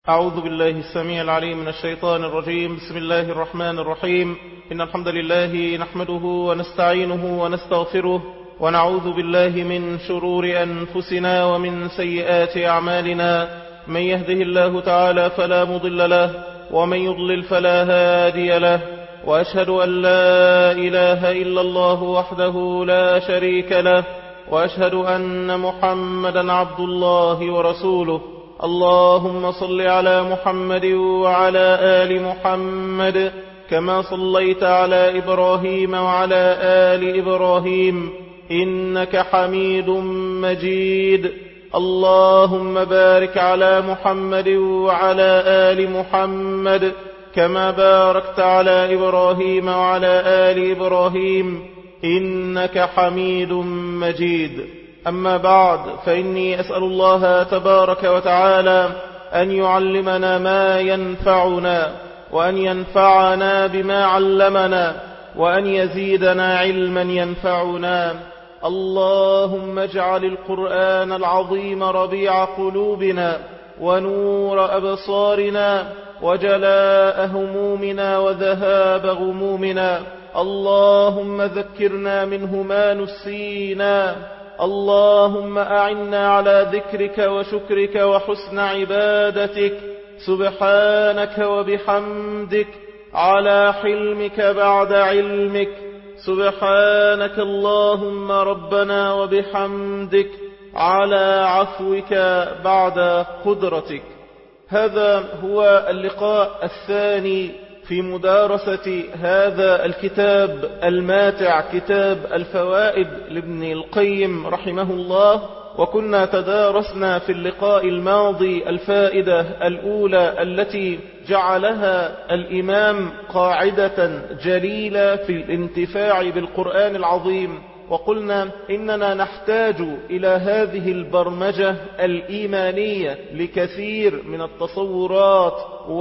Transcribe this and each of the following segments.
أعوذ بالله السميع العليم من الشيطان الرجيم. بسم الله الرحمن الرحيم. إن الحمد لله نحمده ونستعينه ونستغفره ونعوذ بالله من شرور أنفسنا ومن سيئات أعمالنا. من يهده الله تعالى فلا مضل له ومن يضلل فلا هادي له، وأشهد أن لا إله إلا الله وحده لا شريك له، وأشهد أن محمدا عبد الله ورسوله. اللهم صل على محمد وعلى آل محمد كما صليت على إبراهيم وعلى آل إبراهيم إنك حميد مجيد. اللهم بارك على محمد وعلى آل محمد كما باركت على إبراهيم وعلى آل إبراهيم إنك حميد مجيد. أما بعد، فإني أسأل الله تبارك وتعالى أن يعلمنا ما ينفعنا، وأن ينفعنا بما علمنا، وأن يزيدنا علما ينفعنا. اللهم اجعل القرآن العظيم ربيع قلوبنا ونور أبصارنا وجلاء همومنا وذهاب غمومنا. اللهم ذكرنا منه ما نسينا. اللهم أعنا على ذكرك وشكرك وحسن عبادتك. سبحانك وبحمدك على حلمك بعد علمك. سبحانك اللهم ربنا وبحمدك على عفوك بعد قدرتك. هذا هو اللقاء الثاني في مدارسة هذا الكتاب الماتع، كتاب الفوائد لابن القيم رحمه الله. وكنا تدارسنا في اللقاء الماضي الفائدة الأولى التي جعلها الإمام قاعدة جليلة في الانتفاع بالقرآن العظيم، وقلنا إننا نحتاج إلى هذه البرمجة الإيمانية لكثير من التصورات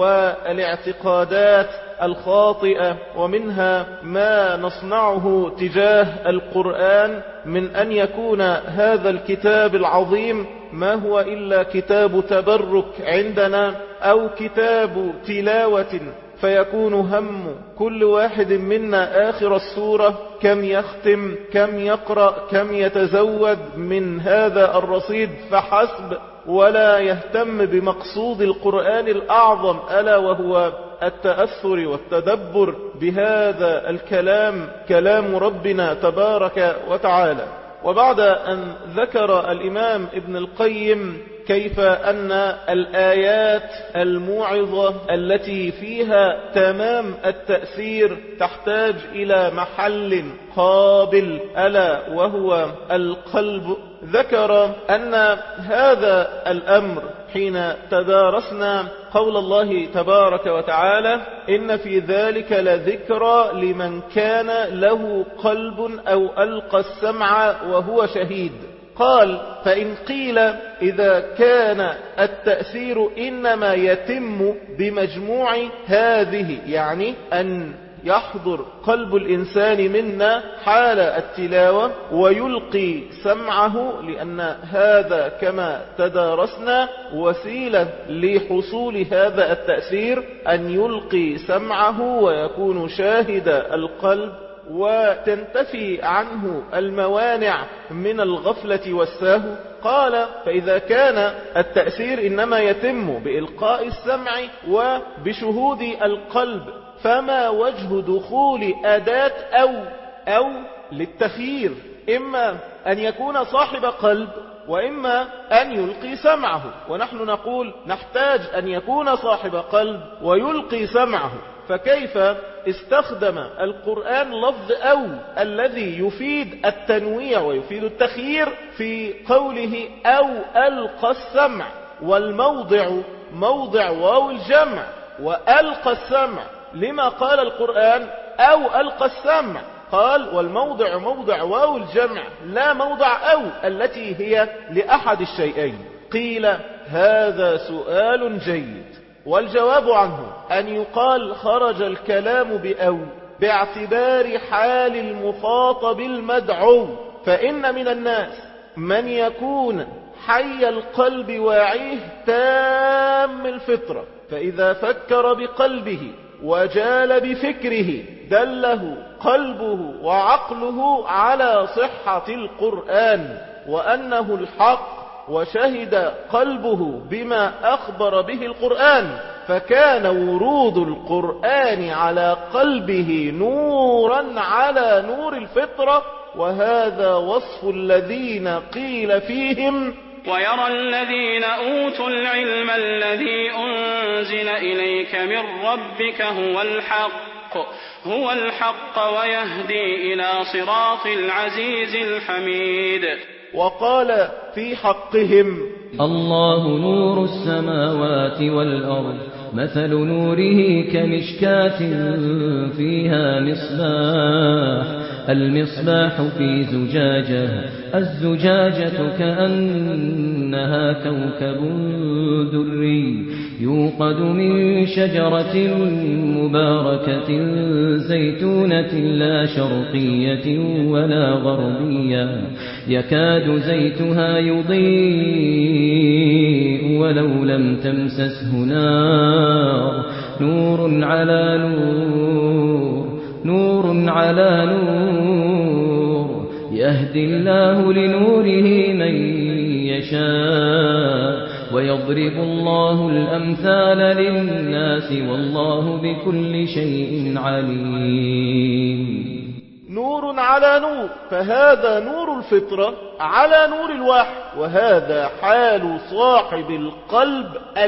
والاعتقادات الخاطئة، ومنها ما نصنعه تجاه القرآن من أن يكون هذا الكتاب العظيم ما هو إلا كتاب تبرك عندنا أو كتاب تلاوة، فيكون هم كل واحد منا آخر السورة كم يختم، كم يقرأ، كم يتزود من هذا الرصيد فحسب، ولا يهتم بمقصود القرآن الأعظم ألا وهو التأثر والتدبر بهذا الكلام، كلام ربنا تبارك وتعالى. وبعد أن ذكر الإمام ابن القيم كيف أن الآيات الموعظة التي فيها تمام التأثير تحتاج إلى محل قابل ألا وهو القلب، ذكر أن هذا الأمر حين تدارسنا قول الله تبارك وتعالى: إن في ذلك لذكرى لمن كان له قلب أو ألقى السمع وهو شهيد. قال: فإن قيل إذا كان التأثير إنما يتم بمجموع هذه، يعني أن يحضر قلب الإنسان منا حال التلاوة ويلقي سمعه، لأن هذا كما تدارسنا وسيلة لحصول هذا التأثير، أن يلقي سمعه ويكون شاهد القلب وتنتفي عنه الموانع من الغفلة والسهو. قال: فإذا كان التأثير إنما يتم بإلقاء السمع وبشهود القلب، فما وجه دخول أداة أو للتخيير، إما أن يكون صاحب قلب وإما أن يلقي سمعه، ونحن نقول نحتاج أن يكون صاحب قلب ويلقي سمعه. فكيف استخدم القرآن لفظ أو الذي يفيد التنويع ويفيد التخيير في قوله أو ألقى السمع، والموضع موضع واو الجمع، وألقى السمع لما قال القرآن أو ألقى السمع؟ قال: والموضع موضع واو الجمع لا موضع أو التي هي لأحد الشيئين. قيل: هذا سؤال جيد، والجواب عنه أن يقال خرج الكلام بأو باعتبار حال المخاطب المدعو، فإن من الناس من يكون حي القلب واعيه تام الفطرة، فإذا فكر بقلبه وجال بفكره دله قلبه وعقله على صحة القرآن وأنه الحق، وشهد قلبه بما أخبر به القرآن، فكان ورود القرآن على قلبه نورا على نور الفطرة. وهذا وصف الذين قيل فيهم: ويرى الذين أوتوا العلم الذي أنزل إليك من ربك هو الحق ويهدي إلى صراط العزيز الحميد. وقال في حقهم: الله نور السماوات والأرض مثل نوره كمشكاة فيها مصباح، المصباح في زجاجة، الزجاجة كأنها كوكب دري يوقد من شجرة مباركة زيتونة لا شرقية ولا غربية يكاد زيتها يضيء ولو لم تمسسه نار، نور على نور، نور على نور، يهدي الله لنوره من يشاء ويضرب الله الأمثال للناس والله بكل شيء عليم. نور على نور، فهذا نور الفطرة على نور الوحي، وهذا حال صاحب القلب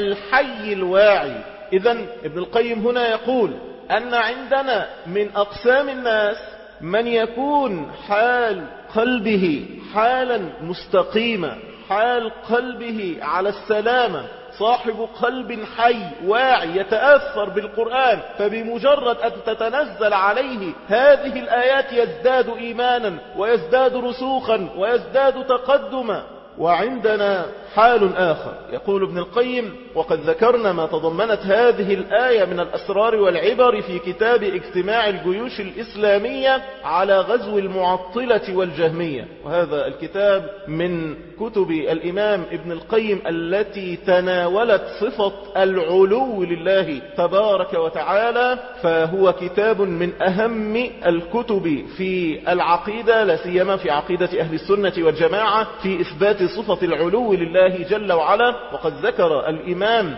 الحي الواعي. إذن ابن القيم هنا يقول أن عندنا من أقسام الناس من يكون حال قلبه حالا مستقيمة، حال قلبه على السلامة، صاحب قلب حي واعي يتأثر بالقرآن، فبمجرد أن تتنزل عليه هذه الآيات يزداد إيمانا ويزداد رسوخا ويزداد تقدما. وعندنا حال آخر، يقول ابن القيم: وقد ذكرنا ما تضمنت هذه الآية من الأسرار والعبر في كتاب اجتماع الجيوش الإسلامية على غزو المعطلة والجهمية، وهذا الكتاب من كتب الإمام ابن القيم التي تناولت صفة العلو لله تبارك وتعالى، فهو كتاب من أهم الكتب في العقيدة، لا سيما في عقيدة أهل السنة والجماعة في إثبات صفة العلو لله جل وعلا. وقد ذكر الإمام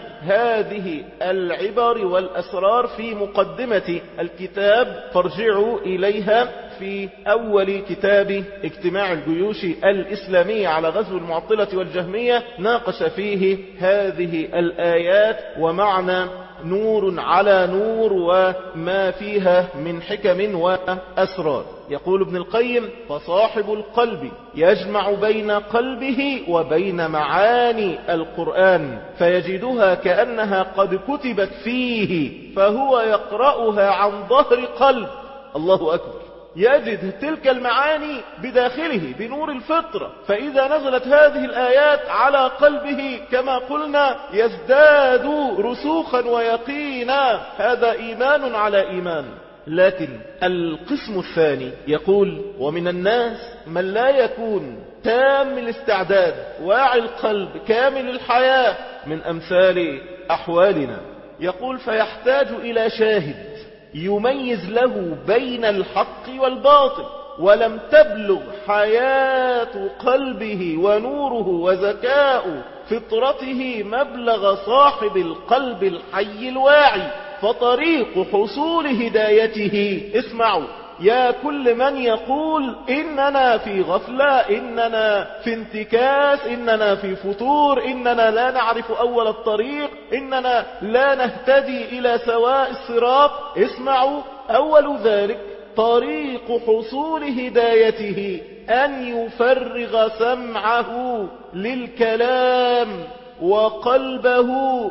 هذه العبر والأسرار في مقدمة الكتاب، فارجعوا إليها في أول كتاب اجتماع الجيوش الإسلامية على غزو المعطلة والجهمية، ناقش فيه هذه الآيات ومعنى نور على نور وما فيها من حكم وأسرار. يقول ابن القيم: فصاحب القلب يجمع بين قلبه وبين معاني القرآن فيجدها كأنها قد كتبت فيه، فهو يقرأها عن ظهر قلب. الله أكبر! يجد تلك المعاني بداخله بنور الفطرة، فإذا نزلت هذه الآيات على قلبه كما قلنا يزداد رسوخا ويقينا، هذا إيمان على إيمان. لكن القسم الثاني يقول: ومن الناس من لا يكون تام الاستعداد واعي القلب كامل الحياة من أمثال أحوالنا، يقول: فيحتاج إلى شاهد يميز له بين الحق والباطل، ولم تبلغ حياة قلبه ونوره وذكاء فطرته مبلغ صاحب القلب الحي الواعي، فطريق حصول هدايته، اسمعوا يا كل من يقول إننا في غفلة، إننا في انتكاس، إننا في فتور، إننا لا نعرف أول الطريق، إننا لا نهتدي إلى سواء الصراط، اسمعوا: أول ذلك طريق حصول هدايته أن يفرغ سمعه للكلام وقلبه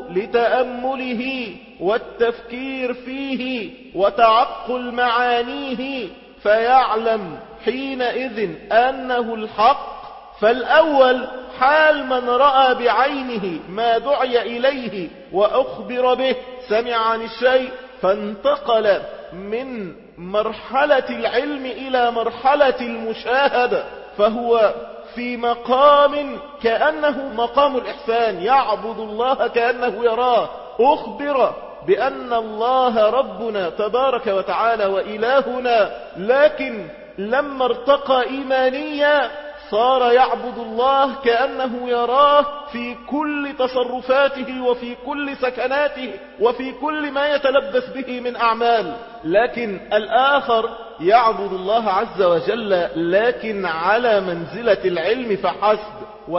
لتأمله والتفكير فيه وتعقل معانيه، فيعلم حينئذ أنه الحق. فالأول حال من رأى بعينه ما دعي إليه وأخبر به، سمع عن الشيء فانتقل من مرحلة العلم إلى مرحلة المشاهدة، فهو في مقام كأنه مقام الإحسان، يعبد الله كأنه يراه. أخبر بأن الله ربنا تبارك وتعالى وإلهنا، لكن لما ارتقى إيمانيا صار يعبد الله كأنه يراه في كل تصرفاته وفي كل سكناته وفي كل ما يتلبس به من أعمال. لكن الآخر يعبد الله عز وجل لكن على منزلة العلم فحسب،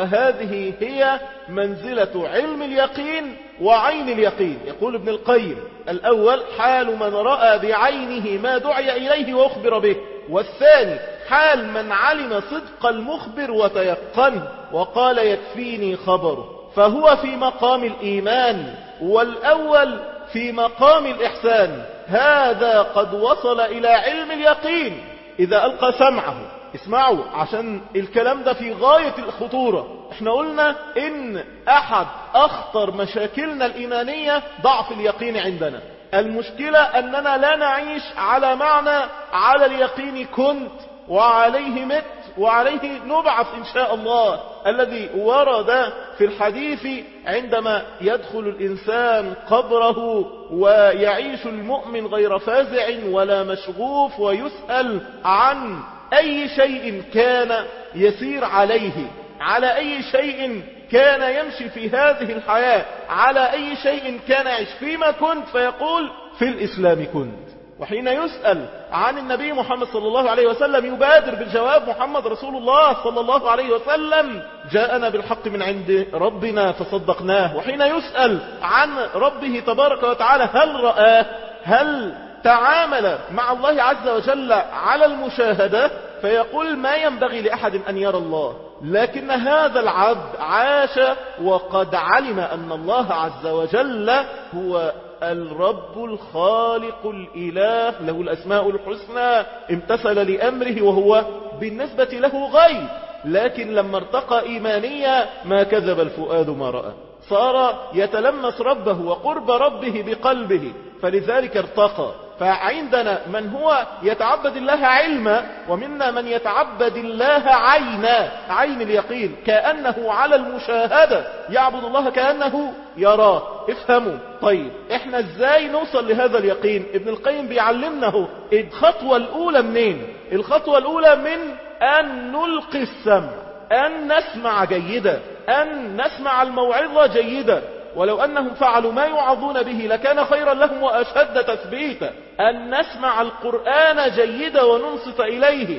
وهذه هي منزلة علم اليقين وعين اليقين. يقول ابن القيم: الأول حال من رأى بعينه ما دعي إليه وأخبر به، والثاني حال من علم صدق المخبر وتيقن وقال يكفيني خبره، فهو في مقام الإيمان، والأول في مقام الإحسان. هذا قد وصل إلى علم اليقين. إذا ألقى سمعه، اسمعوا عشان الكلام ده في غاية الخطورة. احنا قلنا إن أحد أخطر مشاكلنا الإيمانية ضعف اليقين عندنا. المشكلة أننا لا نعيش على معنى على اليقين كنت وعليه مت وعليه نبعث إن شاء الله، الذي ورد في الحديث عندما يدخل الإنسان قبره ويعيش المؤمن غير فازع ولا مشغوف، ويسأل عن أي شيء كان يسير عليه، على أي شيء كان يمشي في هذه الحياة، على أي شيء كان يعيش، فيما كنت، فيقول في الإسلام كنت. وحين يسأل عن النبي محمد صلى الله عليه وسلم يبادر بالجواب: محمد رسول الله صلى الله عليه وسلم جاءنا بالحق من عند ربنا فصدقناه. وحين يسأل عن ربه تبارك وتعالى هل رآه، هل تعامل مع الله عز وجل على المشاهدة، فيقول: ما ينبغي لأحد أن يرى الله. لكن هذا العبد عاش وقد علم أن الله عز وجل هو الرب الخالق الإله، له الأسماء الحسنى، امتثل لأمره وهو بالنسبة له غيب. لكن لما ارتقى إيمانيا ما كذب الفؤاد ما رأى، صار يتلمس ربه وقرب ربه بقلبه، فلذلك ارتقى. فعندنا من هو يتعبد الله علما، ومنا من يتعبد الله عينا، عين اليقين، كأنه على المشاهدة، يعبد الله كأنه يراه. افهموا. طيب احنا ازاي نوصل لهذا اليقين؟ ابن القيم بيعلمنا الخطوة الأولى منين؟ الخطوة الأولى من أن نلقي السمع، أن نسمع جيدا، أن نسمع الموعظة جيدا، ولو أنهم فعلوا ما يوعظون به لكان خيرا لهم وأشد تثبيتا. أن نسمع القرآن جيدا وننصت إليه،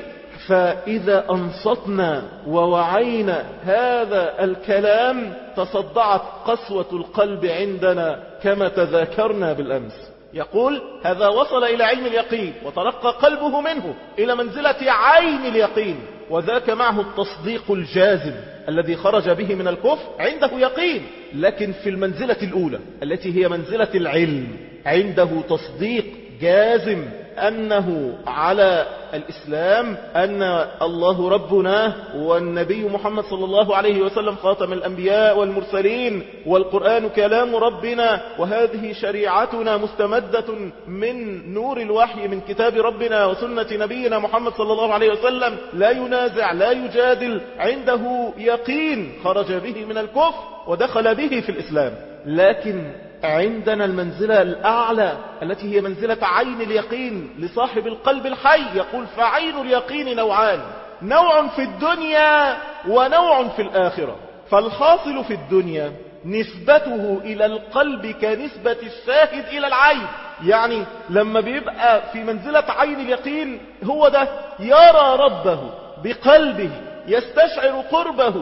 فإذا أنصتنا ووعينا هذا الكلام تصدعت قسوة القلب عندنا كما تذاكرنا بالأمس. يقول: هذا وصل إلى علم اليقين وترقى قلبه منه إلى منزلة عين اليقين، وذاك معه التصديق الجازم الذي خرج به من الكفر، عنده يقين. لكن في المنزلة الأولى التي هي منزلة العلم عنده تصديق جازم أنه على الإسلام، أن الله ربنا والنبي محمد صلى الله عليه وسلم خاتم الأنبياء والمرسلين، والقرآن كلام ربنا، وهذه شريعتنا مستمدة من نور الوحي من كتاب ربنا وسنة نبينا محمد صلى الله عليه وسلم، لا ينازع لا يجادل، عنده يقين خرج به من الكفر ودخل به في الإسلام. لكن عندنا المنزلة الأعلى التي هي منزلة عين اليقين لصاحب القلب الحي. يقول: فعين اليقين نوعان، نوع في الدنيا ونوع في الآخرة. فالحاصل في الدنيا نسبته إلى القلب كنسبة الشاهد إلى العين، يعني لما بيبقى في منزلة عين اليقين هو ده يرى ربه بقلبه، يستشعر قربه،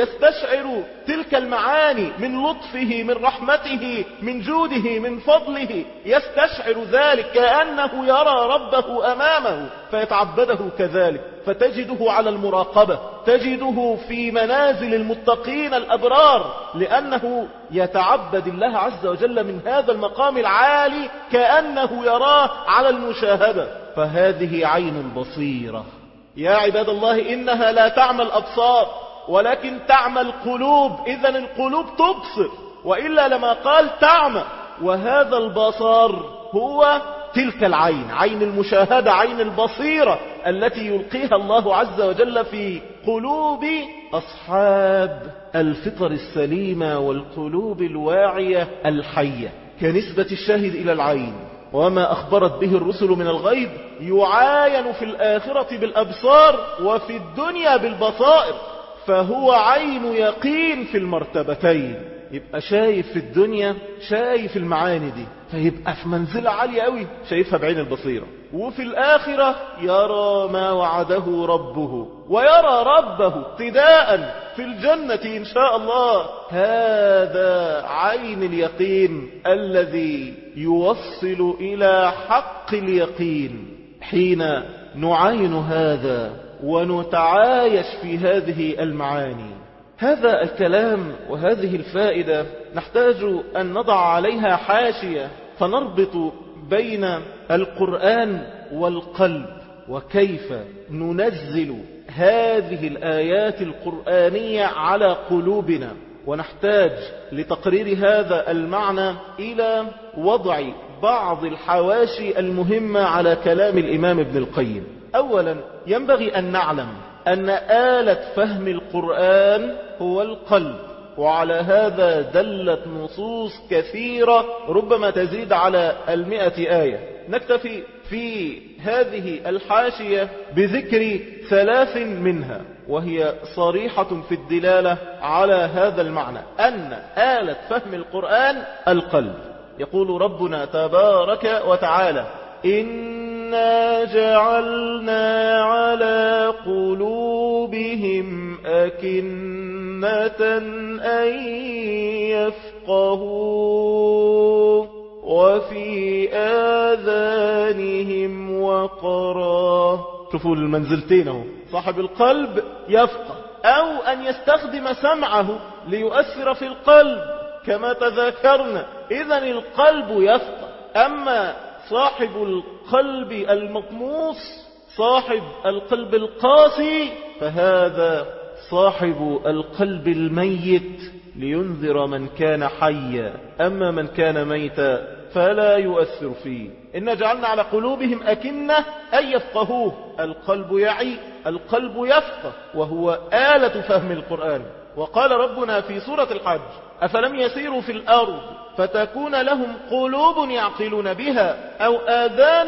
يستشعر تلك المعاني من لطفه، من رحمته، من جوده، من فضله، يستشعر ذلك كأنه يرى ربه أمامه فيتعبده كذلك. فتجده على المراقبة، تجده في منازل المتقين الأبرار، لأنه يتعبد الله عز وجل من هذا المقام العالي كأنه يراه على المشاهدة. فهذه عين البصيرة. يا عباد الله، إنها لا تعمى الأبصار ولكن تعمى القلوب. إذن القلوب تبصر، وإلا لما قال تعمى. وهذا البصر هو تلك العين، عين المشاهدة، عين البصيرة التي يلقيها الله عز وجل في قلوب أصحاب الفطر السليمة والقلوب الواعية الحية، كنسبة الشاهد إلى العين. وما أخبرت به الرسل من الغيب يعاين في الآخرة بالأبصار وفي الدنيا بالبصائر، فهو عين يقين في المرتبتين. يبقى شايف في الدنيا، شايف المعاني دي، فيبقى في منزلة عالية قوي شايفها بعين البصيرة. وفي الآخرة يرى ما وعده ربه، ويرى ربه ابتداء في الجنة إن شاء الله. هذا عين اليقين الذي يوصل إلى حق اليقين. حين نعاين هذا ونتعايش في هذه المعاني، هذا الكلام وهذه الفائدة نحتاج أن نضع عليها حاشية، فنربط بين القرآن والقلب، وكيف ننزل هذه الآيات القرآنية على قلوبنا. ونحتاج لتقرير هذا المعنى إلى وضع بعض الحواشي المهمة على كلام الإمام ابن القيم. أولا، ينبغي أن نعلم أن آلة فهم القرآن هو القلب، وعلى هذا دلت نصوص كثيرة ربما تزيد على 100 آية. نكتفي في هذه الحاشية بذكر 3 منها، وهي صريحة في الدلالة على هذا المعنى، أن آلة فهم القرآن القلب. يقول ربنا تبارك وتعالى: إنا جعلنا على قلوبهم أكنة أن يفقهوا وفي آذانهم وقرا. شوفوا المنزلتين اهو، صاحب القلب يفقه، أو أن يستخدم سمعه ليؤثر في القلب كما تذاكرنا، إذن القلب يفقه. أما صاحب القلب المطموس، صاحب القلب القاسي، فهذا صاحب القلب الميت لينذر من كان حيا، أما من كان ميتا فلا يؤثر فيه. إن جعلنا على قلوبهم أكنة أن يفقهوه. القلب يعي، القلب يفقه، وهو آلة فهم القرآن. وقال ربنا في سورة الحج: أفلم يسيروا في الأرض فتكون لهم قلوب يعقلون بها أو آذان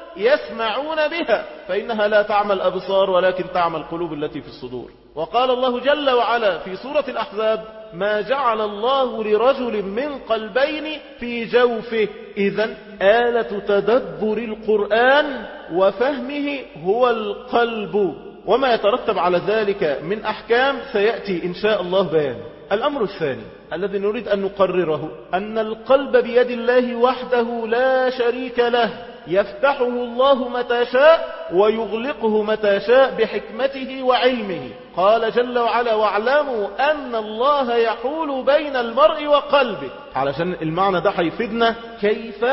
يسمعون بها فإنها لا تعمى الأبصار ولكن تعمى القلوب التي في الصدور. وقال الله جل وعلا في سورة الأحزاب: ما جعل الله لرجل من قلبين في جوفه. إذن آلة تدبر القرآن وفهمه هو القلب، وما يترتب على ذلك من أحكام سيأتي إن شاء الله بيان. الأمر الثاني الذي نريد أن نقرره أن القلب بيد الله وحده لا شريك له، يفتحه الله متى شاء ويغلقه متى شاء بحكمته وعلمه. قال جل وعلا: واعلموا أن الله يحول بين المرء وقلبه. علشان المعنى ده هيفيدنا كيف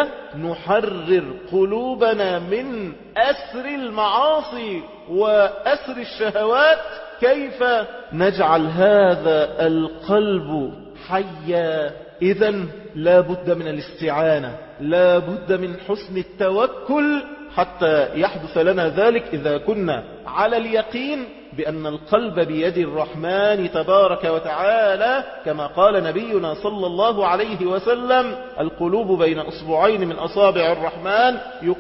نحرر قلوبنا من أسر المعاصي وأسر الشهوات، كيف نجعل هذا القلب حيا. إذن لا بد من الاستعانة، لا بد من حسن التوكل حتى يحدث لنا ذلك إذا كنا على اليقين بأن القلب بيد الرحمن تبارك وتعالى، كما قال نبينا صلى الله عليه وسلم: القلوب بين أصبعين من أصابع الرحمن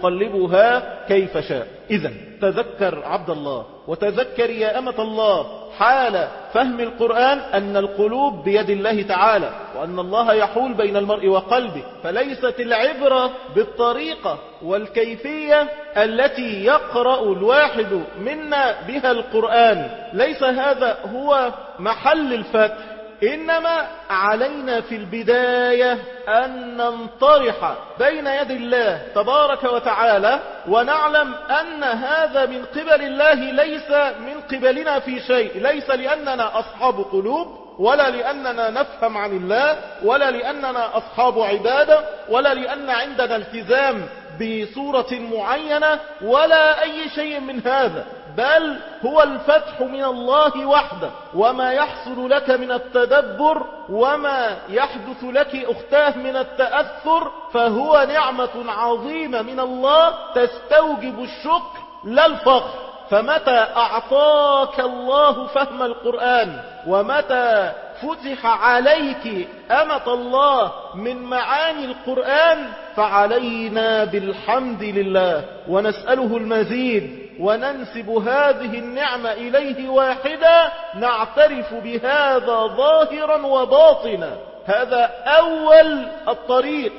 يقلبها كيف شاء. إذن تذكر عبد الله وتذكر يا أمة الله حال فهم القرآن أن القلوب بيد الله تعالى، وأن الله يحول بين المرء وقلبه. فليست العبرة بالطريقة والكيفية التي يقرأ الواحد منا بها القرآن، ليس هذا هو محل الفتح. إنما علينا في البداية أن ننطرح بين يد الله تبارك وتعالى، ونعلم أن هذا من قبل الله ليس من قبلنا في شيء، ليس لأننا أصحاب قلوب، ولا لأننا نفهم عن الله، ولا لأننا أصحاب عبادة، ولا لأن عندنا التزام بصورة معينة، ولا أي شيء من هذا، بل هو الفتح من الله وحده. وما يحصل لك من التدبر وما يحدث لك أختاه من التأثر فهو نعمة عظيمة من الله تستوجب الشكر لا الفخر. فمتى أعطاك الله فهم القرآن ومتى فتح عليك أمة الله من معاني القرآن فعلينا بالحمد لله ونسأله المزيد وننسب هذه النعمة إليه واحدا نعترف بهذا ظاهرا وباطنا. هذا أول الطريق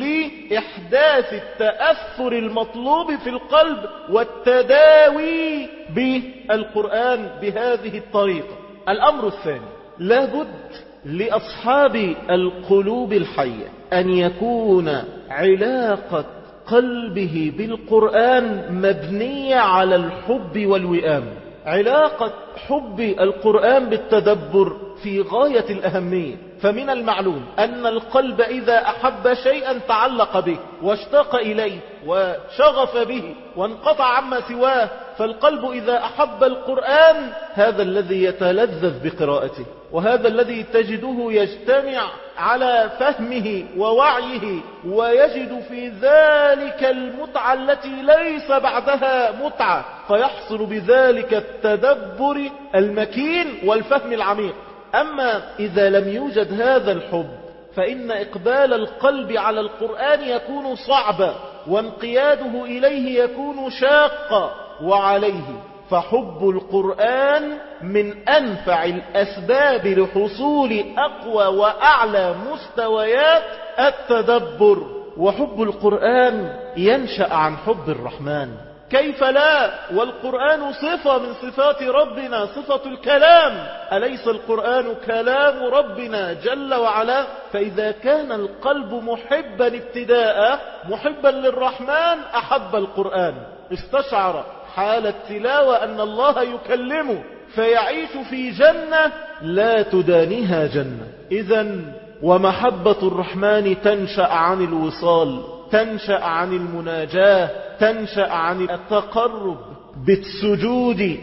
لإحداث التأثر المطلوب في القلب والتداوي بالقرآن بهذه الطريقة. الأمر الثاني، لابد لأصحاب القلوب الحية أن يكون علاقة قلبه بالقرآن مبنية على الحب والوئام. علاقة حب القرآن بالتدبر في غاية الأهمية. فمن المعلوم أن القلب إذا أحب شيئا تعلق به واشتاق إليه وشغف به وانقطع عما سواه. فالقلب إذا أحب القرآن هذا الذي يتلذذ بقراءته، وهذا الذي تجده يجتمع على فهمه ووعيه ويجد في ذلك المتعة التي ليس بعدها متعة، فيحصل بذلك التدبر المكين والفهم العميق. أما إذا لم يوجد هذا الحب فإن إقبال القلب على القرآن يكون صعبا وانقياده إليه يكون شاقا. وعليه فحب القرآن من أنفع الأسباب لحصول أقوى وأعلى مستويات التدبر. وحب القرآن ينشأ عن حب الرحمن، كيف لا؟ والقرآن صفة من صفات ربنا، صفة الكلام. أليس القرآن كلام ربنا جل وعلا؟ فإذا كان القلب محبا ابتداء محبا للرحمن أحب القرآن، استشعر حال التلاوة أن الله يكلمه فيعيش في جنة لا تدانيها جنة. إذن ومحبة الرحمن تنشأ عن الوصال، تنشأ عن المناجاة، تنشأ عن التقرب بالسجود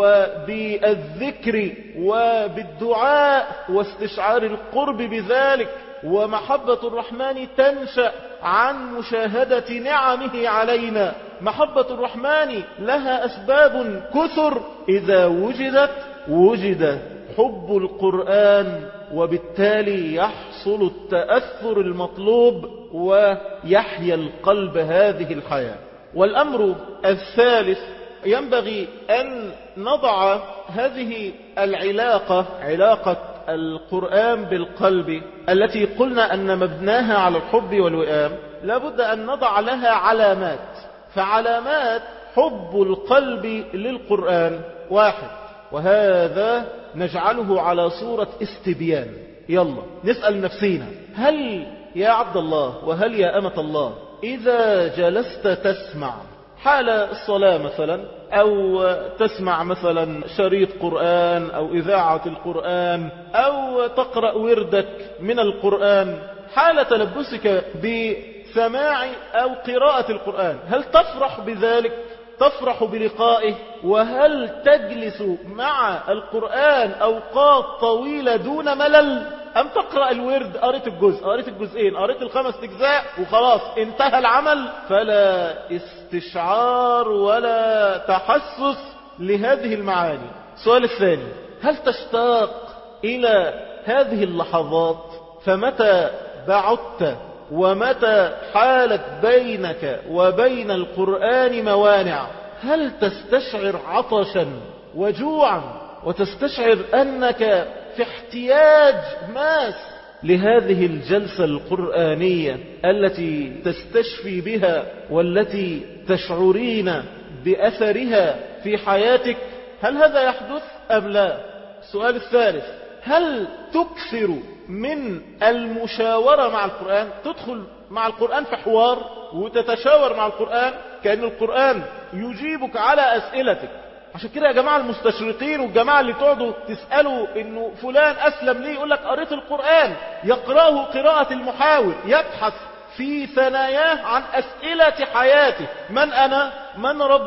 وبالذكر وبالدعاء واستشعار القرب بذلك. ومحبة الرحمن تنشأ عن مشاهدة نعمه علينا. محبة الرحمن لها أسباب كثر، إذا وجد حب القرآن وبالتالي يحصل التأثر المطلوب ويحيا القلب هذه الحياة. والأمر الثالث، ينبغي أن نضع هذه العلاقة، علاقة القرآن بالقلب التي قلنا أن مبناها على الحب والوئام، لابد أن نضع لها علامات. فعلامات حب القلب للقرآن واحد، وهذا نجعله على صورة استبيان. يلا نسأل نفسينا، هل يا عبد الله وهل يا أمة الله إذا جلست تسمع حال الصلاة مثلا، أو تسمع مثلا شريط قرآن أو إذاعة القرآن، أو تقرأ وردك من القرآن، حال تلبسك بسماع أو قراءة القرآن، هل تفرح بذلك؟ تفرح بلقائه؟ وهل تجلس مع القرآن أوقات طويلة دون ملل؟ أم تقرأ الورد، قريت الجزء، قريت الجزئين، قريت الخمس أجزاء وخلاص انتهى العمل، فلا استشعار ولا تحسس لهذه المعاني. السؤال الثاني، هل تشتاق إلى هذه اللحظات؟ فمتى بعدت ومتى حالت بينك وبين القرآن موانع، هل تستشعر عطشا وجوعا وتستشعر أنك في احتياج ماس لهذه الجلسة القرآنية التي تستشفي بها والتي تشعرين بأثرها في حياتك؟ هل هذا يحدث أم لا؟ السؤال الثالث، هل تكثر من المشاورة مع القرآن؟ تدخل مع القرآن في حوار وتتشاور مع القرآن كأن القرآن يجيبك على أسئلتك. عشان كده يا جماعة المستشرقين والجماعة اللي تقعدوا تسألوا انه فلان أسلم ليه، يقول لك قريت القرآن، يقرأه قراءة المحاور، يبحث في ثناياه عن أسئلة حياته، من أنا؟ من ربي؟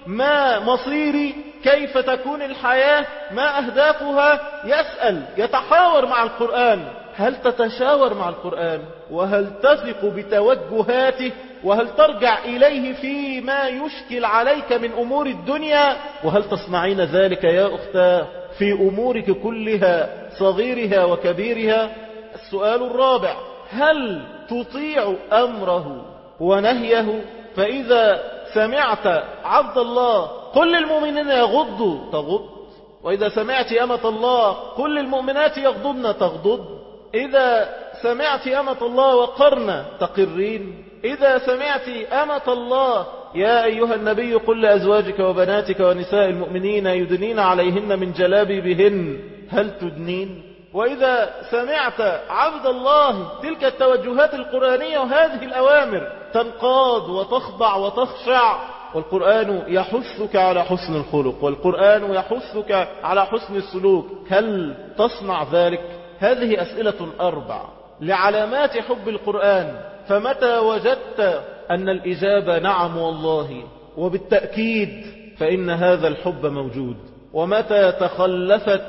ما مصيري؟ كيف تكون الحياة؟ ما أهدافها؟ يسأل، يتحاور مع القرآن. هل تتشاور مع القرآن؟ وهل تثق بتوجهاته؟ وهل ترجع إليه فيما يشكل عليك من أمور الدنيا؟ وهل تصنعين ذلك يا أختاه في أمورك كلها صغيرها وكبيرها؟ السؤال الرابع: هل تطيع أمره ونهيه؟ فإذا سمعت عبد الله قل للمؤمنين يغضوا تغض، وإذا سمعت أمة الله قل للمؤمنات يغضضن تغضض، إذا سمعت أمة الله وقرن تقرين، إذا سمعت أمة الله يا أيها النبي قل لأزواجك وبناتك ونساء المؤمنين يدنين عليهن من جلابيبهن هل تدنين؟ وإذا سمعت عبد الله تلك التوجهات القرآنية وهذه الأوامر تنقاد وتخضع وتخشع. والقرآن يحثك على حسن الخلق، والقرآن يحثك على حسن السلوك. هل تصنع ذلك؟ هذه أسئلة 4 لعلامات حب القرآن. فمتى وجدت أن الإجابة نعم والله وبالتأكيد فإن هذا الحب موجود. ومتى تخلفت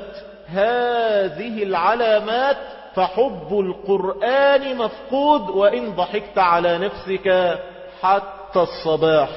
هذه العلامات فحب القرآن مفقود، وإن ضحكت على نفسك حتى الصباح.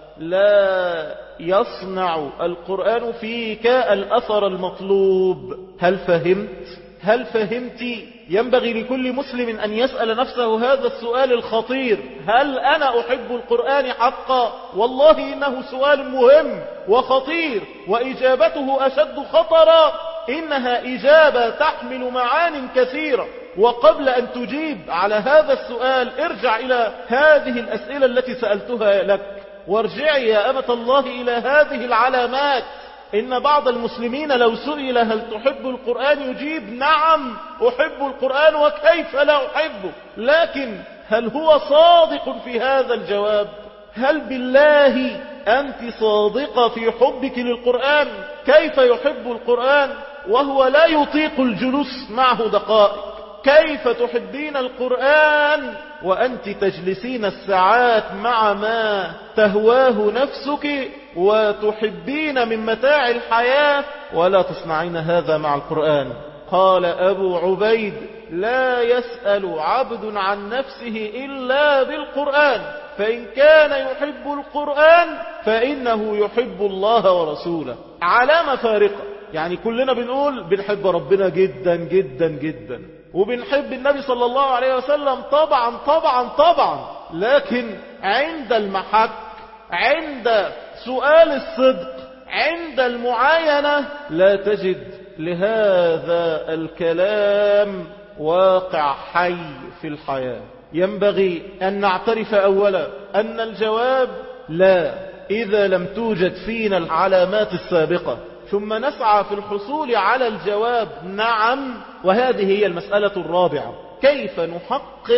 لا يصنع القرآن فيك الأثر المطلوب. هل فهمت؟ هل فهمت؟ ينبغي لكل مسلم أن يسأل نفسه هذا السؤال الخطير: هل أنا أحب القرآن حقا؟ والله إنه سؤال مهم وخطير، وإجابته أشد خطرا. إنها إجابة تحمل معان كثيرة. وقبل أن تجيب على هذا السؤال ارجع إلى هذه الأسئلة التي سألتها لك، وارجعي يا أمة الله إلى هذه العلامات. إن بعض المسلمين لو سئل هل تحب القرآن يجيب نعم أحب القرآن وكيف لا أحبه، لكن هل هو صادق في هذا الجواب؟ هل بالله أنت صادقة في حبك للقرآن؟ كيف يحب القرآن وهو لا يطيق الجلوس معه دقائق؟ كيف تحبين القرآن وأنت تجلسين الساعات مع ما تهواه نفسك وتحبين من متاع الحياة ولا تصنعين هذا مع القرآن؟ قال أبو عبيد: لا يسأل عبد عن نفسه إلا بالقرآن، فإن كان يحب القرآن فإنه يحب الله ورسوله. علامة فارقة. يعني كلنا بنقول بنحب ربنا جدا جدا جدا، وبنحب النبي صلى الله عليه وسلم طبعا طبعا طبعا، لكن عند المحك، عند سؤال الصدق، عند المعاينة لا تجد لهذا الكلام واقع حي في الحياة. ينبغي أن نعترف أولا أن الجواب لا، إذا لم توجد فينا العلامات السابقة، ثم نسعى في الحصول على الجواب نعم. وهذه هي المسألة الرابعة: كيف نحقق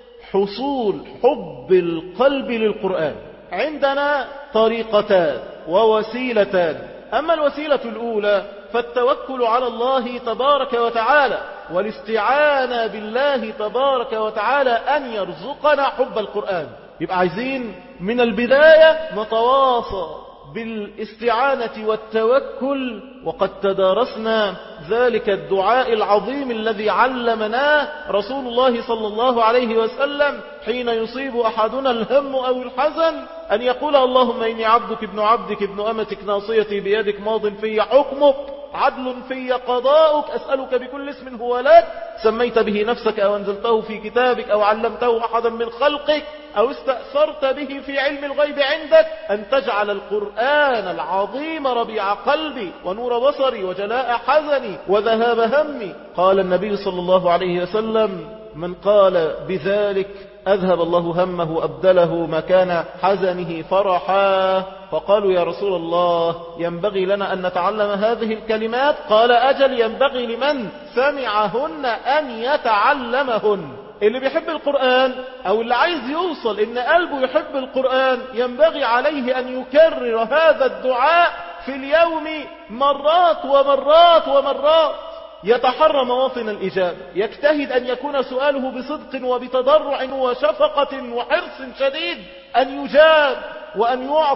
حصول حب القلب للقرآن؟ عندنا طريقتان ووسيلتان. أما الوسيلة الأولى فالتوكل على الله تبارك وتعالى والاستعانة بالله تبارك وتعالى أن يرزقنا حب القرآن. يبقى عايزين من البداية نتواصى بالاستعانة والتوكل، وقد تدارسنا ذلك الدعاء العظيم الذي علمناه رسول الله صلى الله عليه وسلم حين يصيب أحدنا الهم أو الحزن أن يقول: اللهم إني عبدك ابن عبدك ابن أمتك ناصيتي بيدك ماض في حكمك عدل في قضاؤك أسألك بكل اسم هو لك سميت به نفسك أو أنزلته في كتابك أو علمته أحدا من خلقك أو استأثرت به في علم الغيب عندك أن تجعل القرآن العظيم ربيع قلبي ونور بصري وجلاء حزني وذهاب همي. قال النبي صلى الله عليه وسلم: من قال بذلك أذهب الله همه أبدله مكان حزنه فرحا. فقالوا: يا رسول الله ينبغي لنا أن نتعلم هذه الكلمات؟ قال: أجل، ينبغي لمن سمعهن أن يتعلمهن. اللي بيحب القرآن أو اللي عايز يوصل إن قلبه يحب القرآن ينبغي عليه أن يكرر هذا الدعاء في اليوم مرات ومرات ومرات، يتحرى مواطن الإجابة، يجتهد أن يكون سؤاله بصدق وبتضرع وشفقة وحرص شديد أن يجاب وأن يعطى.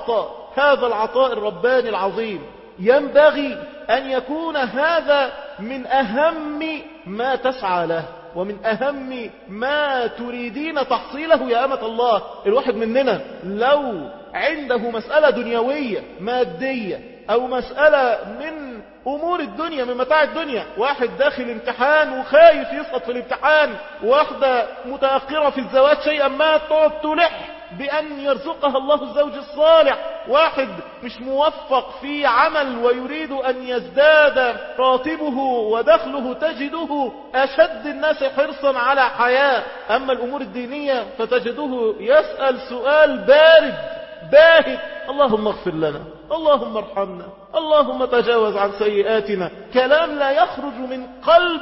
هذا العطاء الرباني العظيم. ينبغي أن يكون هذا من أهم ما تسعى له ومن أهم ما تريدين تحصيله يا أمة الله. الواحد مننا لو عنده مسألة دنيوية مادية أو مسألة من أمور الدنيا من متاع الدنيا، واحد داخل امتحان وخايف يسقط في الامتحان، واحدة متأخرة في الزواج شيئا ما تقعد تلح بأن يرزقها الله الزوج الصالح، واحد مش موفق في عمل ويريد أن يزداد راتبه ودخله تجده أشد الناس حرصا على حياة. أما الأمور الدينية فتجده يسأل سؤال بارد باهت: اللهم اغفر لنا، اللهم ارحمنا، اللهم تجاوز عن سيئاتنا. كلام لا يخرج من قلب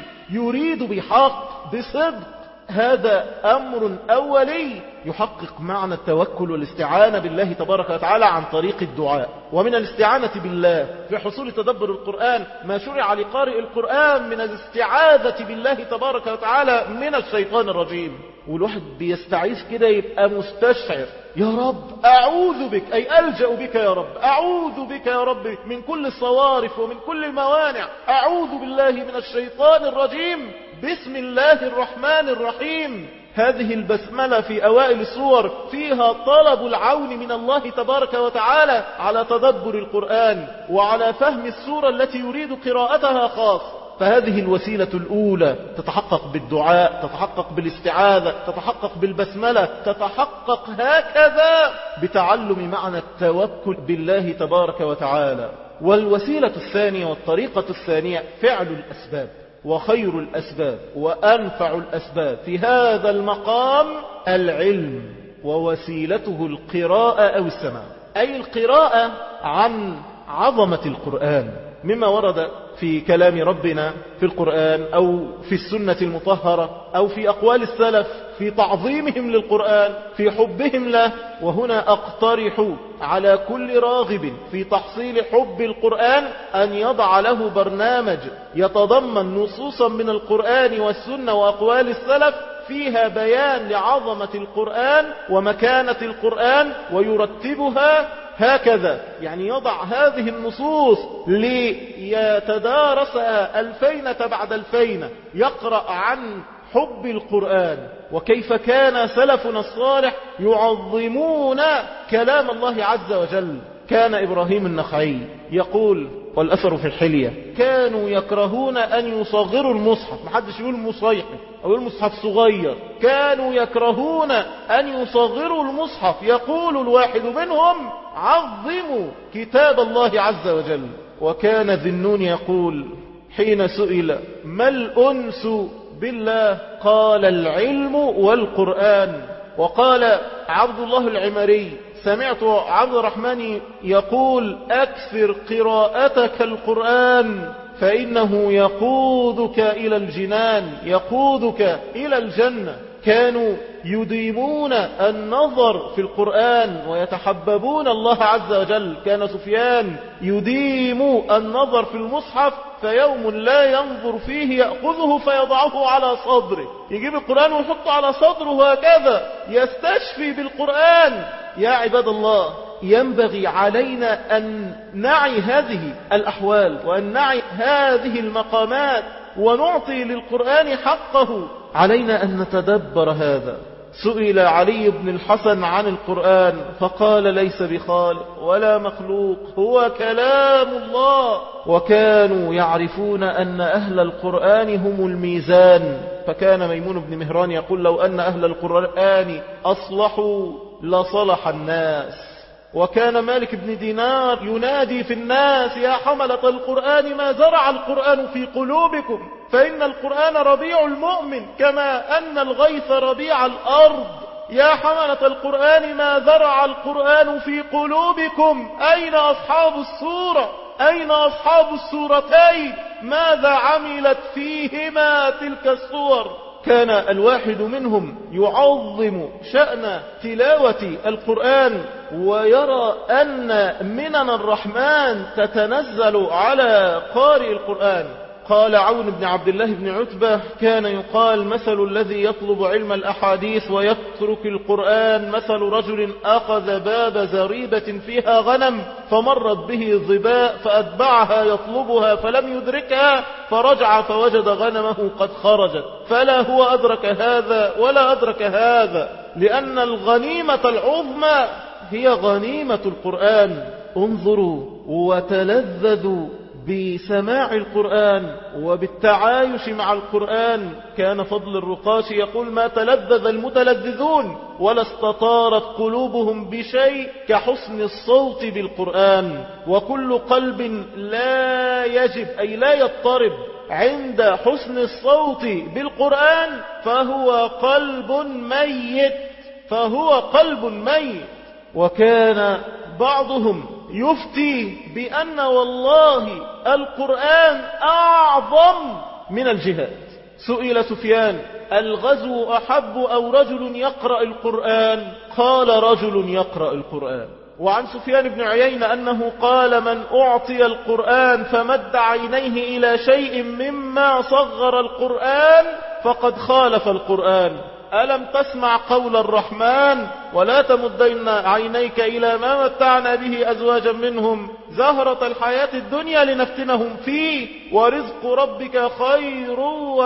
يريد بحق بصدق. هذا أمر أولي يحقق معنى التوكل والاستعانة بالله تبارك وتعالى عن طريق الدعاء. ومن الاستعانة بالله في حصول تدبر القرآن ما شرع لقارئ القرآن من الاستعاذة بالله تبارك وتعالى من الشيطان الرجيم. والواحد بيستعيذ كده يبقى مستشعر: يا رب أعوذ بك، أي ألجأ بك يا رب، أعوذ بك يا رب من كل الصوارف ومن كل الموانع، أعوذ بالله من الشيطان الرجيم، بسم الله الرحمن الرحيم. هذه البسملة في أوائل السور فيها طلب العون من الله تبارك وتعالى على تدبر القرآن وعلى فهم السورة التي يريد قراءتها خاص. فهذه الوسيلة الأولى تتحقق بالدعاء، تتحقق بالاستعاذة، تتحقق بالبسملة، تتحقق هكذا بتعلم معنى التوكل بالله تبارك وتعالى. والوسيلة الثانية والطريقة الثانية فعل الأسباب. وخير الأسباب وأنفع الأسباب في هذا المقام العلم، ووسيلته القراءة أو السماع. أي القراءة عن عظمة القرآن مما ورد في كلام ربنا في القرآن أو في السنة المطهرة أو في أقوال السلف في تعظيمهم للقرآن، في حبهم له. وهنا أقترح على كل راغب في تحصيل حب القرآن أن يضع له برنامج يتضمن نصوصا من القرآن والسنة وأقوال السلف فيها بيان لعظمة القرآن ومكانة القرآن، ويرتبها هكذا، يعني يضع هذه النصوص ليتدارسها الفينة بعد الفينة، يقرأ عن حب القرآن وكيف كان سلفنا الصالح يعظمون كلام الله عز وجل. كان إبراهيم النخعي يقول، والأثر في الحلية: كانوا يكرهون أن يصغروا المصحف، محدش يقول مصيحف أو المصحف صغير، كانوا يكرهون أن يصغروا المصحف. يقول الواحد منهم: عظموا كتاب الله عز وجل. وكان ذنون يقول حين سئل: ما الأنس بالله؟ قال: العلم والقرآن. وقال عبد الله العمري: سمعت عبد الرحمن يقول: أكثر قراءتك القرآن فإنه يقودك إلى الجنان، يقودك إلى الجنة. كانوا يديمون النظر في القرآن ويتحببون الله عز وجل. كان سفيان يديم النظر في المصحف، فيوم لا ينظر فيه يأخذه فيضعه على صدره، يجيب القرآن ويحطه على صدره هكذا يستشفي بالقرآن. يا عباد الله، ينبغي علينا أن نعي هذه الأحوال وأن نعي هذه المقامات ونعطي للقرآن حقه. علينا أن نتدبر هذا. سئل علي بن الحسن عن القرآن فقال: ليس بخالق ولا مخلوق، هو كلام الله. وكانوا يعرفون أن أهل القرآن هم الميزان. فكان ميمون بن مهران يقول: لو أن أهل القرآن أصلحوا لصلح الناس. وكان مالك بن دينار ينادي في الناس: يا حملة القرآن ما زرع القرآن في قلوبكم، فإن القرآن ربيع المؤمن كما أن الغيث ربيع الأرض. يا حملة القرآن ما زرع القرآن في قلوبكم، أين أصحاب السورة؟ أين أصحاب السورتين؟ ماذا عملت فيهما تلك السور؟ كان الواحد منهم يعظم شأن تلاوة القرآن ويرى أن منن الرحمن تتنزل على قارئ القرآن. قال عون بن عبد الله بن عتبة كان يقال مثل الذي يطلب علم الأحاديث ويترك القرآن مثل رجل أخذ باب زريبة فيها غنم فمرت به ظباء فأتبعها يطلبها فلم يدركها فرجع فوجد غنمه قد خرجت، فلا هو أدرك هذا ولا أدرك هذا، لأن الغنيمة العظمى هي غنيمة القرآن. انظروا وتلذذوا بسماع القرآن وبالتعايش مع القرآن. كان فضل الرقاش يقول ما تلذذ المتلذذون ولا استطارت قلوبهم بشيء كحسن الصوت بالقرآن. وكل قلب لا يجب أي لا يضطرب عند حسن الصوت بالقرآن فهو قلب ميت، فهو قلب ميت. وكان بعضهم يفتي بأن والله القرآن أعظم من الجهاد. سئل سفيان الغزو أحب أو رجل يقرأ القرآن؟ قال رجل يقرأ القرآن. وعن سفيان بن عيينة أنه قال من أعطي القرآن فمد عينيه إلى شيء مما صغر القرآن فقد خالف القرآن. ألم تسمع قول الرحمن ولا تمدن عينيك إلى ما متعنا به أزواجا منهم زهرة الحياة الدنيا لنفتنهم فيه ورزق ربك خير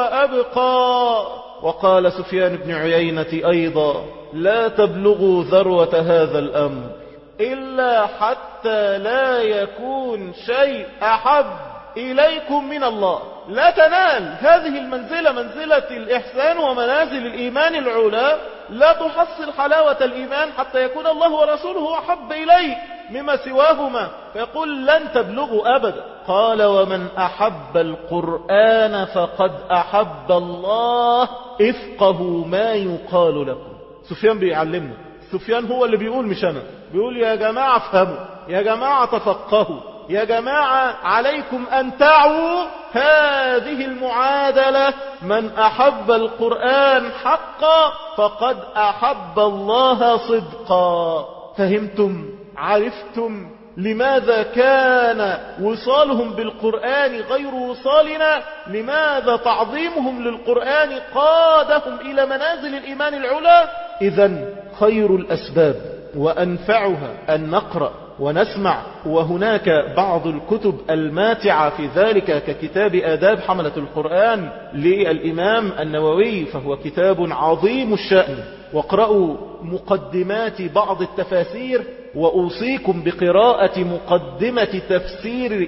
وأبقى. وقال سفيان بن عيينة أيضا لا تبلغوا ذروة هذا الأمر إلا حتى لا يكون شيء أحب إليكم من الله. لا تنال هذه المنزلة منزلة الإحسان ومنازل الإيمان العلا، لا تحصل حلاوة الإيمان حتى يكون الله ورسوله أحب إليك مما سواهما، فيقول لن تبلغوا أبدا. قال ومن أحب القرآن فقد أحب الله افقهوا ما يقال لكم. سفيان بيعلمنا، سفيان هو اللي بيقول مش أنا، بيقول يا جماعة افهموا، يا جماعة تفقهوا، يا جماعة عليكم أن تعوا هذه المعادلة. من أحب القرآن حقا فقد أحب الله صدقا. فهمتم؟ عرفتم لماذا كان وصالهم بالقرآن غير وصالنا؟ لماذا تعظيمهم للقرآن قادهم إلى منازل الإيمان العلا؟ إذن خير الأسباب وأنفعها أن نقرأ ونسمع. وهناك بعض الكتب الماتعة في ذلك ككتاب آداب حملة القرآن للإمام النووي، فهو كتاب عظيم الشأن. واقرأوا مقدمات بعض التفاسير، وأوصيكم بقراءة مقدمة تفسير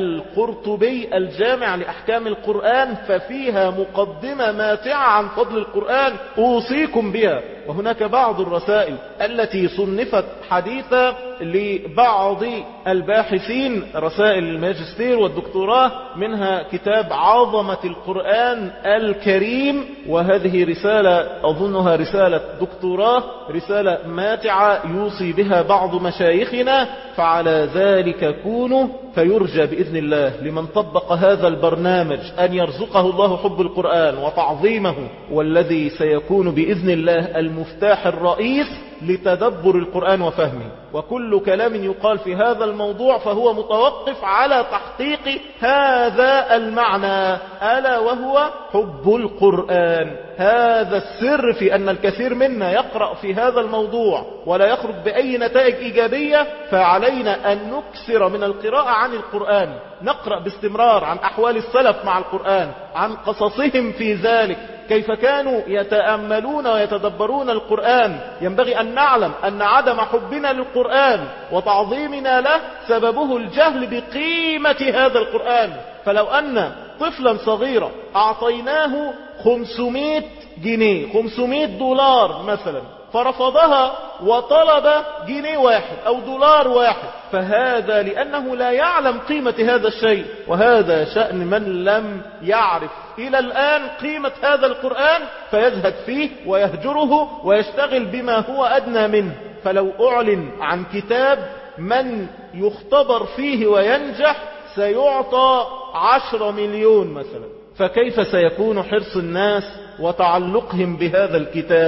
القرطبي الجامع لأحكام القرآن، ففيها مقدمة ماتعة عن فضل القرآن أوصيكم بها. وهناك بعض الرسائل التي صنفت حديثا لبعض الباحثين، رسائل الماجستير والدكتوراه، منها كتاب عظمة القرآن الكريم، وهذه رسالة أظنها رسالة دكتوراه، رسالة ماتعة يوصي بها بعض مشايخنا. فعلى ذلك كونوا، فيرجى بإذن الله لمن طبق هذا البرنامج أن يرزقه الله حب القرآن وتعظيمه، والذي سيكون بإذن الله المفتاح الرئيس لتدبر القرآن وفهمه. وكل كلام يقال في هذا الموضوع فهو متوقف على تحقيق هذا المعنى، ألا وهو حب القرآن. هذا السر في أن الكثير منا يقرأ في هذا الموضوع ولا يخرج بأي نتائج إيجابية. فعلينا أن نكثر من القراءة عن القرآن، نقرأ باستمرار عن أحوال السلف مع القرآن، عن قصصهم في ذلك، كيف كانوا يتأملون ويتدبرون القرآن. ينبغي أن نعلم أن عدم حبنا للقرآن وتعظيمنا له سببه الجهل بقيمة هذا القرآن. فلو أن طفلا صغيرا أعطيناه 500 جنيه 500 دولار مثلا، فرفضها وطلب جنيه واحد أو دولار واحد، فهذا لأنه لا يعلم قيمة هذا الشيء. وهذا شأن من لم يعرف إلى الآن قيمة هذا القرآن، فيزهد فيه ويهجره ويشتغل بما هو أدنى منه. فلو أعلن عن كتاب من يختبر فيه وينجح سيعطى 10 مليون مثلا، فكيف سيكون حرص الناس وتعلقهم بهذا الكتاب؟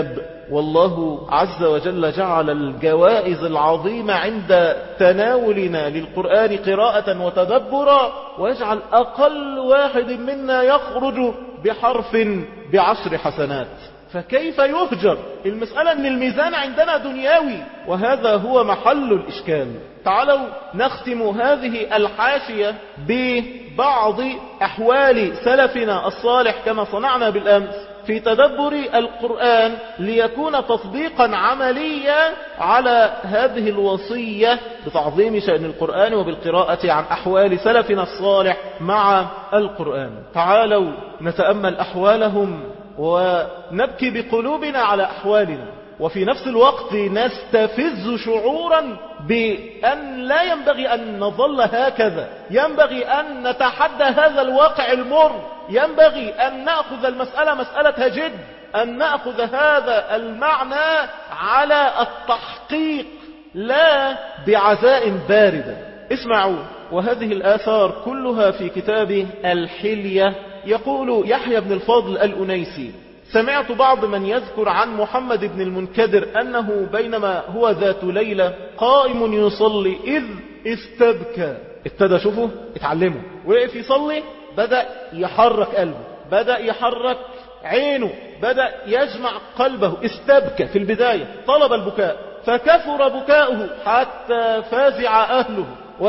والله عز وجل جعل الجوائز العظيمة عند تناولنا للقرآن قراءة وتدبرا، ويجعل أقل واحد منا يخرج بحرف ب10 حسنات. فكيف يهجر؟ المسألة أن الميزان عندنا دنياوي، وهذا هو محل الإشكال. تعالوا نختم هذه الحاشية ببعض أحوال سلفنا الصالح كما صنعنا بالأمس في تدبر القرآن، ليكون تطبيقا عمليا على هذه الوصية بتعظيم شأن القرآن وبالقراءة عن أحوال سلفنا الصالح مع القرآن. تعالوا نتأمل أحوالهم ونبكي بقلوبنا على أحوالنا، وفي نفس الوقت نستفز شعورا بأن لا ينبغي أن نظل هكذا، ينبغي أن نتحدى هذا الواقع المر، ينبغي أن نأخذ المسألة مسألة جد، أن نأخذ هذا المعنى على التحقيق لا بعزاء باردة. اسمعوا، وهذه الآثار كلها في كتاب الحلية. يقول يحيى بن الفضل الأنيسي: سمعت بعض من يذكر عن محمد بن المنكدر أنه بينما هو ذات ليلة قائم يصلي إذ استبكى. ابتدى شوفوا اتعلموا، وقف يصلي، بدأ يحرك قلبه، بدأ يحرك عينه، بدأ يجمع قلبه. استبكى في البداية، طلب البكاء، فكثر بكاؤه حتى فازع أهله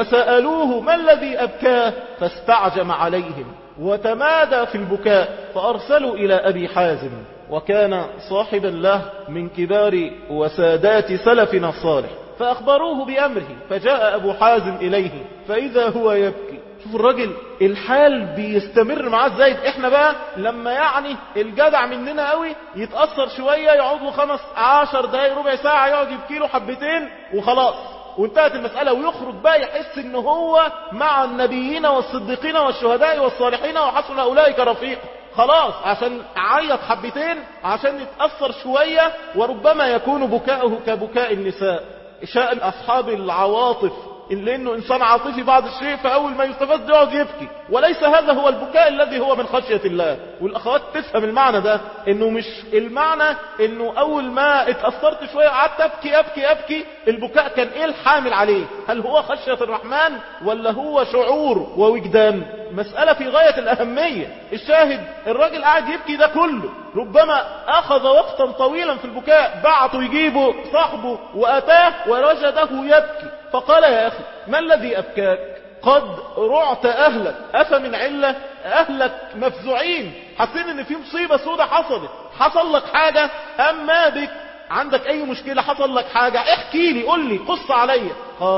وسألوه ما الذي أبكاه، فاستعجم عليهم وتمادى في البكاء، فأرسلوا إلى أبي حازم، وكان صاحبا له من كبار وسادات سلفنا الصالح، فأخبروه بأمره، فجاء أبو حازم إليه فإذا هو يبكي. شوف الراجل الحال بيستمر معاه ازاي. احنا بقى لما يعني الجدع مننا قوي يتأثر شوية يقعد له 15 دقايق ربع ساعة يقعد يبكي له حبتين وخلاص وانتهت المسألة، ويخرج بقى يحس ان هو مع النبيين والصديقين والشهداء والصالحين وحسن أولئك رفيقا. خلاص عشان عيط حبتين عشان يتأثر شوية، وربما يكون بكاؤه كبكاء النساء. شأن أصحاب العواطف إلا إنه إنسان عاطفي بعض الشيء، فأول ما يستفز يقعد يبكي، وليس هذا هو البكاء الذي هو من خشية الله. والأخوات تفهم المعنى ده، إنه مش المعنى إنه أول ما اتأثرت شوية قعدت أبكي أبكي أبكي. البكاء كان إيه الحامل عليه؟ هل هو خشية الرحمن ولا هو شعور ووجدان؟ مسألة في غاية الأهمية. الشاهد الراجل قاعد يبكي ده كله، ربما أخذ وقتا طويلا في البكاء، بعته يجيبه صاحبه وأتاه ووجده يبكي، فقال يا أخي ما الذي أبكاك؟ قد رعت أهلك، أفمن علة أهلك مفزوعين، حاسين ان في مصيبة سودة حصلت، حصل لك حاجة أم ما بك؟ عندك أي مشكلة؟ حصل لك حاجة؟ احكي لي، قل لي، قص علي.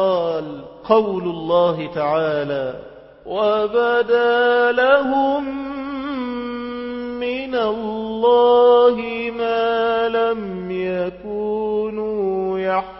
قال قول الله تعالى: وبدا لهم من الله ما لم يكونوا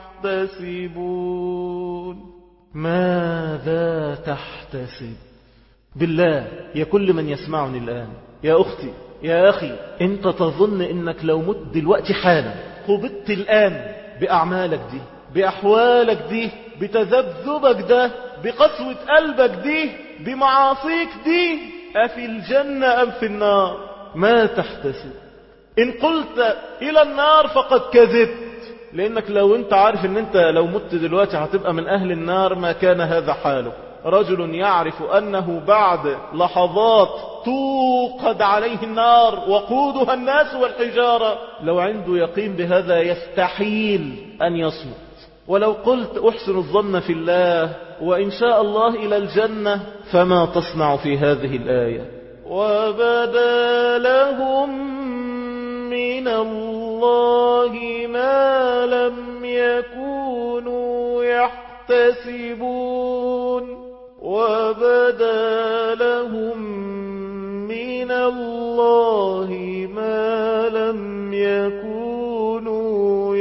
يحتسبون. ماذا تحتسب؟ بالله يا كل من يسمعني الآن، يا أختي يا أخي، أنت تظن أنك لو مت دلوقتي حالا قبضت الآن بأعمالك دي، بأحوالك دي، بتذبذبك ده، بقسوة قلبك دي، بمعاصيك دي، أفي الجنة أم في النار؟ ما تحتسب؟ إن قلت إلى النار فقد كذبت، لأنك لو أنت عارف أن أنت لو مت دلوقتي هتبقى من أهل النار ما كان هذا حاله. رجل يعرف أنه بعد لحظات توقد عليه النار وقودها الناس والحجارة، لو عنده يقين بهذا يستحيل أن يصمت. ولو قلت أحسن الظن في الله وإن شاء الله إلى الجنة، فما تصنع في هذه الآية؟ وبدا لهم من الله ما لم يكونوا يحتسبون. وبدا لهم من الله ما لم يكونوا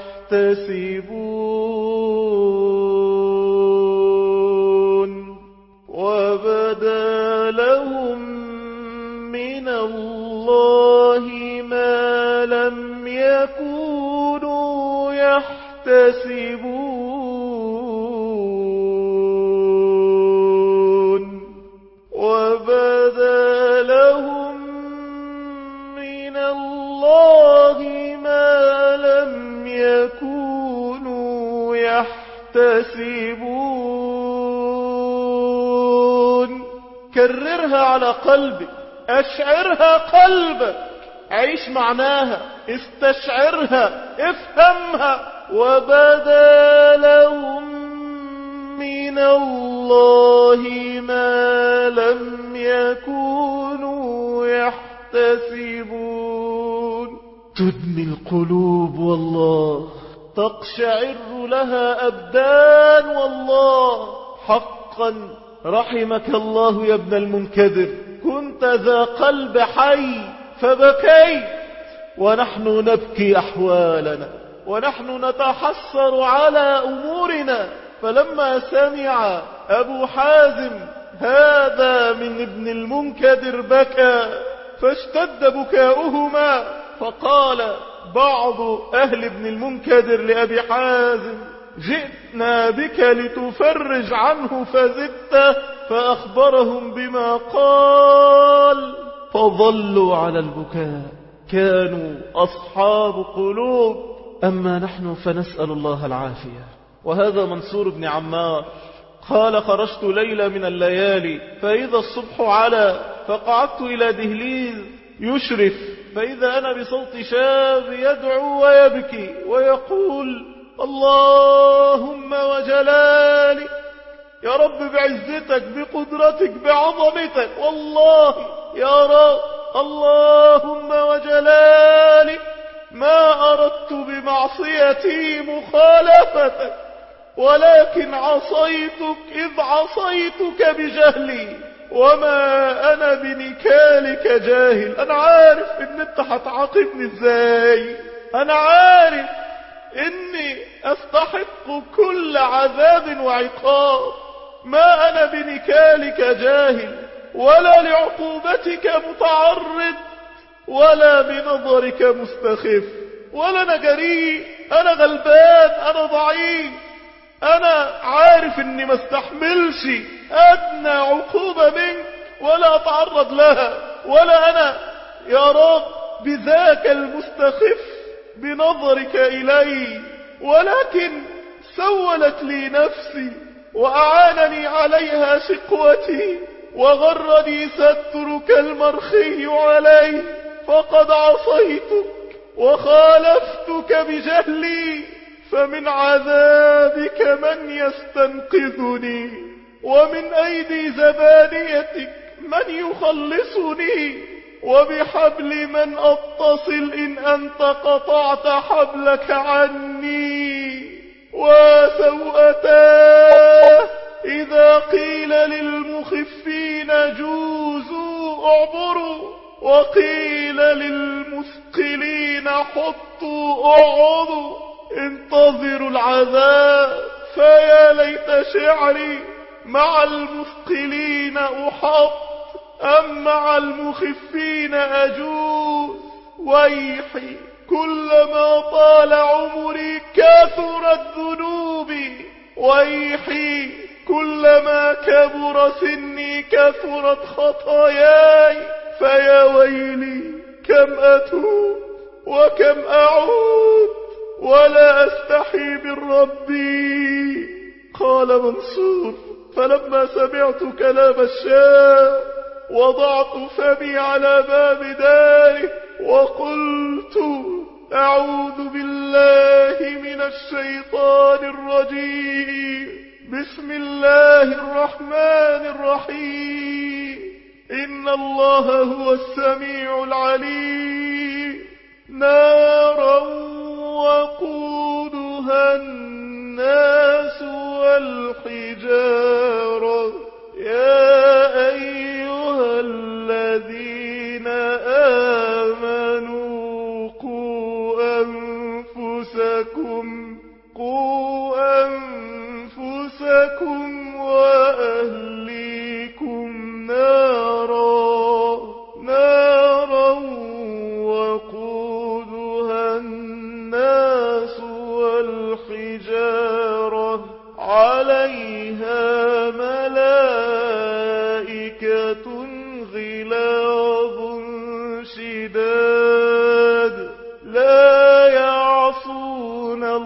يحتسبون. وبدا لهم من الله ما لم يكونوا يحتسبون. وبدا لهم من الله ما يكونوا يحتسبون. كررها على قلبك، أشعرها قلبك، عيش معناها، استشعرها، افهمها. وبدا لهم من الله ما لم يكونوا يحتسبون. تدمي القلوب والله، تقشعر لها أبدان والله. حقا رحمك الله يا ابن المنكدر، كنت ذا قلب حي فبكيت، ونحن نبكي أحوالنا، ونحن نتحسر على أمورنا. فلما سمع أبو حازم هذا من ابن المنكدر بكى، فاشتد بكاؤهما. فقال بعض أهل ابن المنكدر لأبي حازم: جئنا بك لتفرج عنه فزدته. فأخبرهم بما قال، فظلوا على البكاء. كانوا أصحاب قلوب. أما نحن فنسأل الله العافية. وهذا منصور بن عمار قال: خرجت ليلة من الليالي فإذا الصبح علا، فقعدت إلى دهليز يشرف، فإذا أنا بصوت شاب يدعو ويبكي ويقول: اللهم وجلالك، يا رب بعزتك بقدرتك بعظمتك، والله يا رب، اللهم وجلالك ما أردت بمعصيتي مخالفتك، ولكن عصيتك إذ عصيتك بجهلي، وما أنا بنكالك جاهل. أنا عارف إن أنت هتعاقبني إزاي، أنا عارف إني أستحق كل عذاب وعقاب. ما أنا بنكالك جاهل، ولا لعقوبتك متعرض، ولا بنظرك مستخف، ولا أنا جريء، أنا غلبان، أنا ضعيف. أنا عارف إني ما استحملش أدنى عقوبة منك ولا أتعرض لها، ولا أنا يا رب بذاك المستخف بنظرك إلي، ولكن سولت لي نفسي وأعانني عليها شقوتي، وغرني سترك المرخي علي، فقد عصيتك وخالفتك بجهلي. فمن عذابك من يستنقذني، ومن أيدي زبانيتك من يخلصني، وبحبل من أتصل إن أنت قطعت حبلك عني. وسوءتاه إذا قيل للمخفين جوزوا اعبروا، وقيل للمثقلين حطوا اقعدوا انتظروا العذاب. فيا ليت شعري مع المثقلين أحط، أم مع المخفين أجوز. ويحي كلما طال عمري كثرت ذنوبي، ويحي كلما كبر سني كثرت خطاياي. فيا ويلي كم أتوب وكم أعود ولا أستحي من ربي. قال منصور: فلما سمعت كلام الشاب وضعت فمي على باب داره وقلت: أعوذ بالله من الشيطان الرجيم، بسم الله الرحمن الرحيم، إن الله هو السميع العليم. نارا وقودها الناس والحجارة، يا أيها الذين آمنوا قوا أنفسكم وأهليكم نارا وقودها الناس والحجارة، عليها ملائكة غلاظ شداد لا يعصون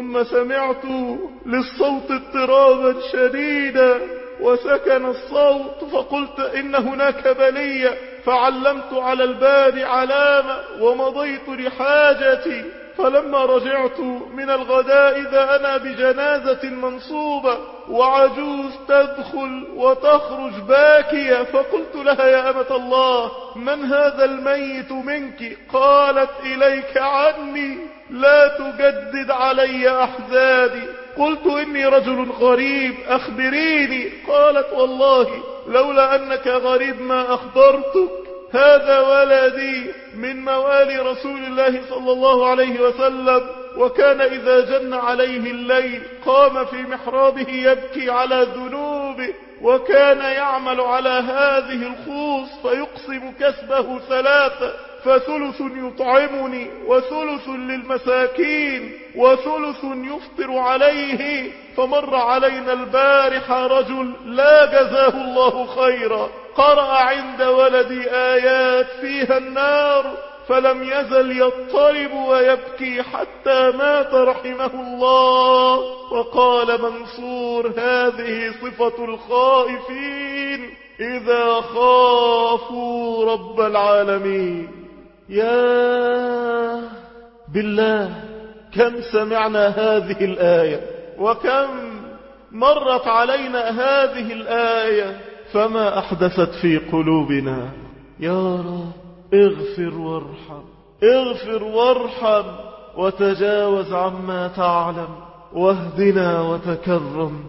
ثم سمعت للصوت اضطرابا شديدا وسكن الصوت، فقلت إن هناك بلية، فعلمت على الباب علامة ومضيت لحاجتي. فلما رجعت من الغداء إذا أنا بجنازة منصوبة وعجوز تدخل وتخرج باكية، فقلت لها يا أمة الله من هذا الميت منك؟ قالت إليك عني، لا تجدد علي أحزاني. قلت إني رجل غريب أخبريني. قالت والله لولا أنك غريب ما أخبرتك، هذا ولدي من موالي رسول الله صلى الله عليه وسلم، وكان إذا جن عليه الليل قام في محرابه يبكي على ذنوبه، وكان يعمل على هذه الخوص فيقسم كسبه ثلاثة، فثلث يطعمني وثلث للمساكين وثلث يفطر عليه. فمر علينا البارحة رجل لا جزاه الله خيرا، قرأ عند ولدي آيات فيها النار فلم يزل يضطرب ويبكي حتى مات رحمه الله. وقال منصور هذه صفة الخائفين إذا خافوا رب العالمين. يا بالله كم سمعنا هذه الآية وكم مرت علينا هذه الآية، فما أحدثت في قلوبنا. يا رب اغفر وارحم، اغفر وارحم وتجاوز عما تعلم، واهدنا وتكرم.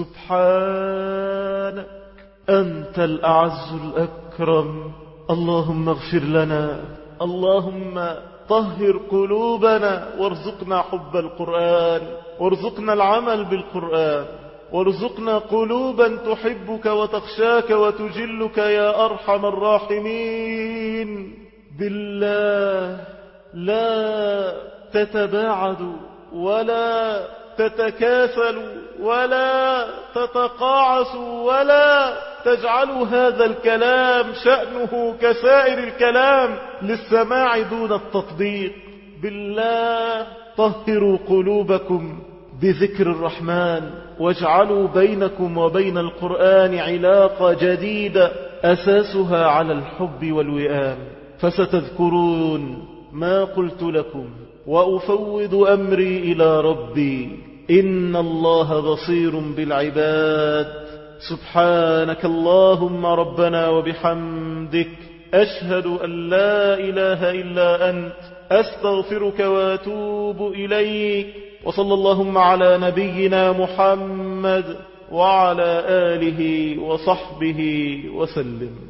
سبحانك أنت الأعز الأكرم. اللهم اغفر لنا، اللهم طهر قلوبنا، وارزقنا حب القرآن، وارزقنا العمل بالقرآن، وارزقنا قلوبا تحبك وتخشاك وتجلك يا أرحم الراحمين. بالله لا تتباعدوا ولا تتكاسلوا ولا تتقاعسوا ولا تجعلوا هذا الكلام شأنه كسائر الكلام للسماع دون التطبيق. بالله طهروا قلوبكم بذكر الرحمن، واجعلوا بينكم وبين القرآن علاقة جديدة أساسها على الحب والوئام. فستذكرون ما قلت لكم، وأفوض أمري إلى ربي، إن الله بصير بالعباد. سبحانك اللهم ربنا وبحمدك، أشهد أن لا إله إلا أنت، أستغفرك وأتوب إليك. وصلى اللهم على نبينا محمد وعلى آله وصحبه وسلم.